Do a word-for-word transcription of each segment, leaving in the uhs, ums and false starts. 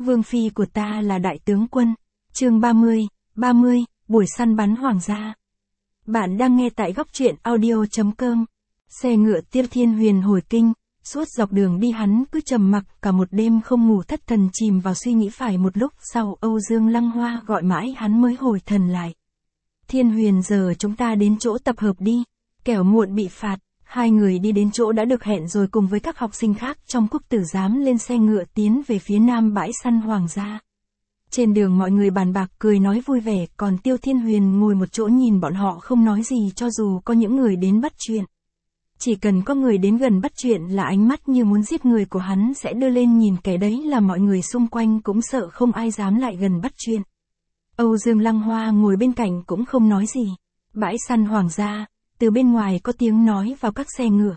Vương phi của ta là đại tướng quân. Chương ba mươi, ba mươi, buổi săn bắn hoàng gia. Bạn đang nghe tại góc truyện audio chấm com. Xe ngựa Tiêu Thiên Huyền hồi kinh, suốt dọc đường đi hắn cứ trầm mặc cả một đêm không ngủ, thất thần chìm vào suy nghĩ. Phải một lúc sau Âu Dương Lăng Hoa gọi mãi hắn mới hồi thần lại. Thiên Huyền, giờ chúng ta đến chỗ tập hợp đi, kẻo muộn bị phạt. Hai người đi đến chỗ đã được hẹn rồi cùng với các học sinh khác trong Quốc tử giám lên xe ngựa tiến về phía nam bãi săn hoàng gia. Trên đường mọi người bàn bạc cười nói vui vẻ, còn Tiêu Thiên Huyền ngồi một chỗ nhìn bọn họ không nói gì. Cho dù có những người đến bắt chuyện, chỉ cần có người đến gần bắt chuyện là ánh mắt như muốn giết người của hắn sẽ đưa lên nhìn, kẻ đấy là mọi người xung quanh cũng sợ không ai dám lại gần bắt chuyện. Âu Dương Lăng Hoa ngồi bên cạnh cũng không nói gì. Bãi săn hoàng gia, từ bên ngoài có tiếng nói vào các xe ngựa.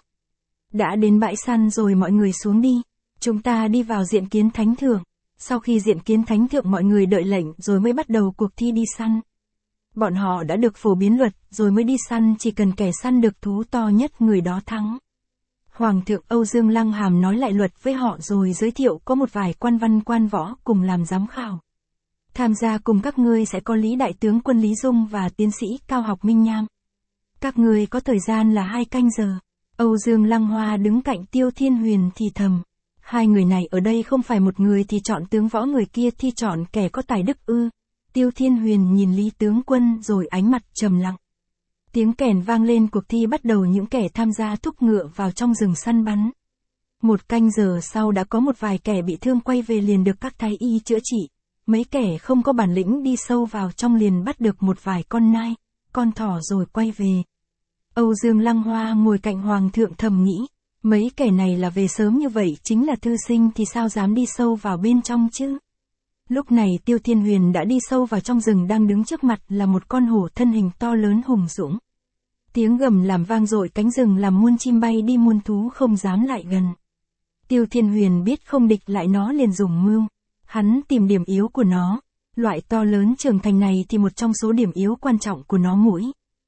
Đã đến bãi săn rồi, mọi người xuống đi. Chúng ta đi vào diện kiến thánh thượng. Sau khi diện kiến thánh thượng mọi người đợi lệnh rồi mới bắt đầu cuộc thi đi săn. Bọn họ đã được phổ biến luật rồi mới đi săn, chỉ cần kẻ săn được thú to nhất người đó thắng. Hoàng thượng Âu Dương Lăng Hàm nói lại luật với họ rồi giới thiệu có một vài quan văn quan võ cùng làm giám khảo. Tham gia cùng các ngươi sẽ có Lý Đại tướng quân Lý Dung và tiến sĩ Cao học Minh Nham. Các ngươi có thời gian là hai canh giờ. Âu Dương Lăng Hoa đứng cạnh Tiêu Thiên Huyền thì thầm. Hai người này ở đây không phải một người thì chọn tướng võ, người kia thì chọn kẻ có tài đức ư? Tiêu Thiên Huyền nhìn Lý tướng quân rồi ánh mặt trầm lặng. Tiếng kèn vang lên, cuộc thi bắt đầu. Những kẻ tham gia thúc ngựa vào trong rừng săn bắn. Một canh giờ sau đã có một vài kẻ bị thương quay về liền được các thái y chữa trị. Mấy kẻ không có bản lĩnh đi sâu vào trong liền bắt được một vài con nai, con thỏ rồi quay về. Âu Dương Lăng Hoa ngồi cạnh hoàng thượng thầm nghĩ, mấy kẻ này là về sớm như vậy chính là thư sinh thì sao dám đi sâu vào bên trong chứ. Lúc này Tiêu Thiên Huyền đã đi sâu vào trong rừng, đang đứng trước mặt là một con hổ thân hình to lớn hùng dũng. Tiếng gầm làm vang dội cánh rừng làm muôn chim bay đi, muôn thú không dám lại gần. Tiêu Thiên Huyền biết không địch lại nó liền dùng mưu. Hắn tìm điểm yếu của nó. Loại to lớn trưởng thành này thì một trong số điểm yếu quan trọng của nó mũi.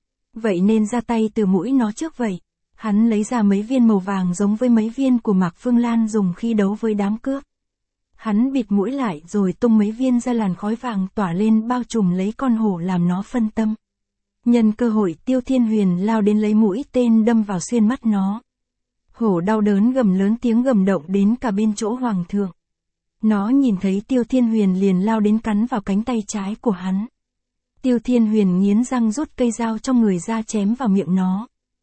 Vậy nên ra tay từ mũi nó trước vậy. Hắn lấy ra mấy viên màu vàng giống với mấy viên của Mạc Phương Lan dùng khi đấu với đám cướp. Hắn bịt mũi lại rồi tung mấy viên ra, làn khói vàng tỏa lên bao trùm lấy con hổ làm nó phân tâm. Nhân cơ hội Tiêu Thiên Huyền lao đến lấy mũi tên đâm vào xuyên mắt nó. Hổ đau đớn gầm lớn, tiếng gầm động đến cả bên chỗ hoàng thượng. Nó nhìn thấy Tiêu Thiên Huyền liền lao đến cắn vào cánh tay trái của hắn. Tiêu Thiên Huyền nghiến răng rút cây dao trong người ra chém vào miệng nó.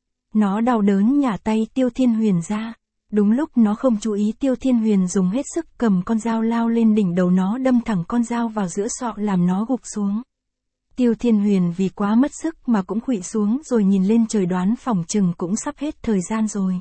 Nó đau đớn nhả tay Tiêu Thiên Huyền ra. Đúng lúc nó không chú ý, Tiêu Thiên Huyền dùng hết sức cầm con dao lao lên đỉnh đầu nó, đâm thẳng con dao vào giữa sọ làm nó gục xuống. Tiêu Thiên Huyền vì quá mất sức mà cũng khuỵu xuống rồi nhìn lên trời, đoán phỏng chừng cũng sắp hết thời gian rồi.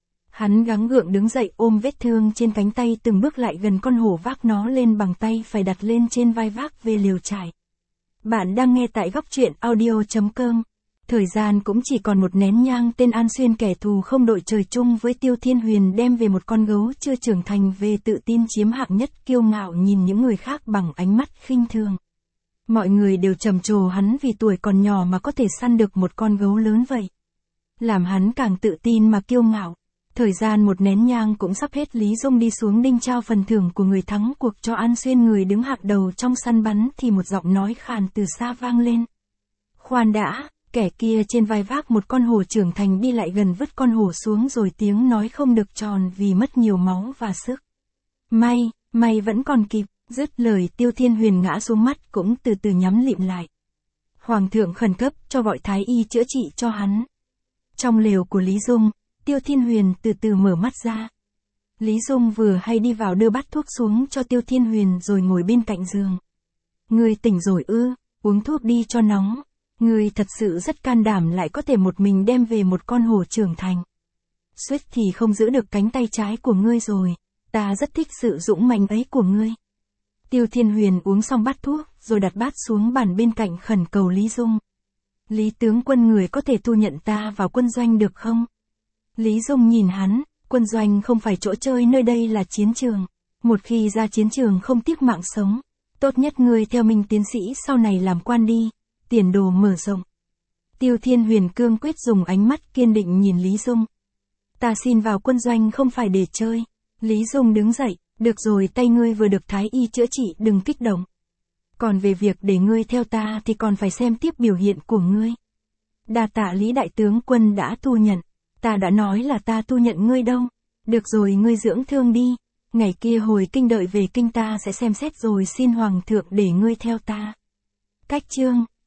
Hắn gắng gượng đứng dậy ôm vết thương trên cánh tay, từng bước lại gần con hổ, vác nó lên bằng tay phải đặt lên trên vai, vác về liều trại. Bạn đang nghe tại góc truyện audio chấm com. Thời gian cũng chỉ còn một nén nhang, tên An Xuyên kẻ thù không đội trời chung với Tiêu Thiên Huyền đem về một con gấu chưa trưởng thành về, tự tin chiếm hạng nhất, kiêu ngạo nhìn những người khác bằng ánh mắt khinh thường. Mọi người đều trầm trồ hắn vì tuổi còn nhỏ mà có thể săn được một con gấu lớn vậy. Làm hắn càng tự tin mà kiêu ngạo. Thời gian một nén nhang cũng sắp hết, Lý Dung đi xuống đinh trao phần thưởng của người thắng cuộc cho An Xuyên, người đứng hạng đầu trong săn bắn, thì một giọng nói khàn từ xa vang lên. Khoan đã, kẻ kia trên vai vác một con hổ trưởng thành đi lại gần, vứt con hổ xuống rồi tiếng nói không được tròn vì mất nhiều máu và sức. May, may vẫn còn kịp. Dứt lời Tiêu Thiên Huyền ngã xuống, mắt cũng từ từ nhắm lịm lại. Hoàng thượng khẩn cấp cho gọi thái y chữa trị cho hắn. Trong lều của Lý Dung, Tiêu Thiên Huyền từ từ mở mắt ra. Lý Dung vừa hay đi vào đưa bát thuốc xuống cho Tiêu Thiên Huyền rồi ngồi bên cạnh giường. Ngươi tỉnh rồi ư? Uống thuốc đi cho nóng. Ngươi thật sự rất can đảm, lại có thể một mình đem về một con hổ trưởng thành. Suýt thì không giữ được cánh tay trái của ngươi rồi. Ta rất thích sự dũng mãnh ấy của ngươi. Tiêu Thiên Huyền uống xong bát thuốc rồi đặt bát xuống bàn bên cạnh, khẩn cầu Lý Dung. Lý tướng quân, người có thể thu nhận ta vào quân doanh được không? Lý Dung nhìn hắn, quân doanh không phải chỗ chơi, nơi đây là chiến trường. Một khi ra chiến trường không tiếc mạng sống. Tốt nhất ngươi theo Minh tiến sĩ sau này làm quan đi, tiền đồ mở rộng. Tiêu Thiên Huyền cương quyết dùng ánh mắt kiên định nhìn Lý Dung. Ta xin vào quân doanh không phải để chơi. Lý Dung đứng dậy, Được rồi, tay ngươi vừa được thái y chữa trị, đừng kích động. Còn về việc để ngươi theo ta thì còn phải xem tiếp biểu hiện của ngươi. Đa tạ Lý đại tướng quân đã thu nhận. Ta đã nói là ta thu nhận ngươi đâu. Được rồi, ngươi dưỡng thương đi. Ngày kia hồi kinh đợi về kinh ta sẽ xem xét rồi xin hoàng thượng để ngươi theo ta. Cách chương